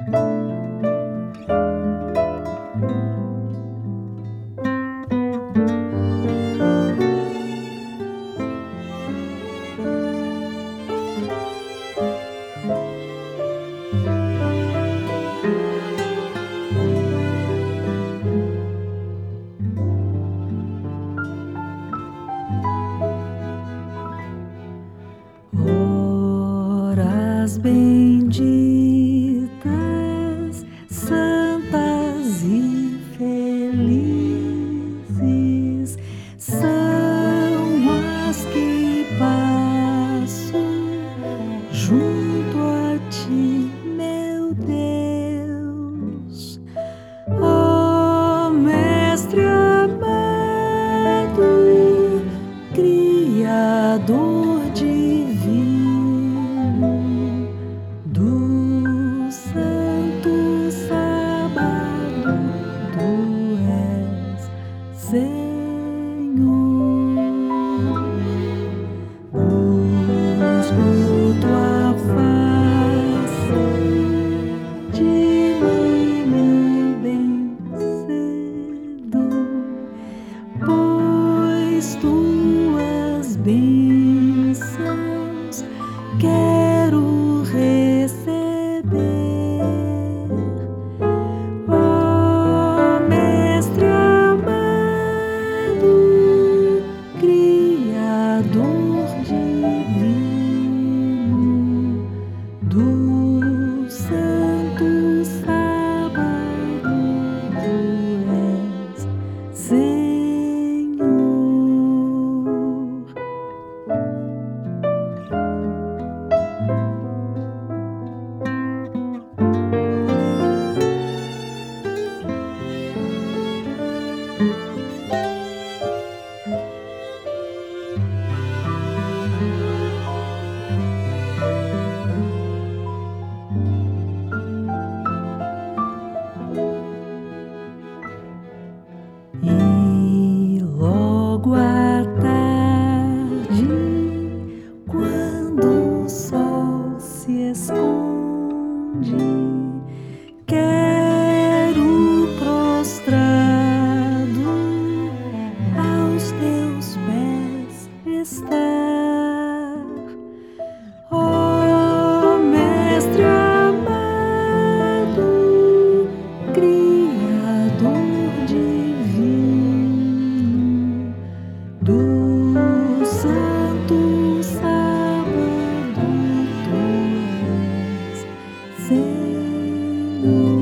Horas benditas, santas e felizes são as que passo junto a ti, meu Deus. Ó Mestre amado, Criador divino do santo sábado, tu és Senhor. Busco tua face de manhã bem cedo, pois tuas bênçãos quero receber. Ó Mestre amado, Criador divino do santo sábado, tu és Senhor. E logo à tarde, quando o sol se esconde, quero prostrado aos teus pés estar. Ó Mestre amado, Criador divino do santo sábado, tu és Senhor.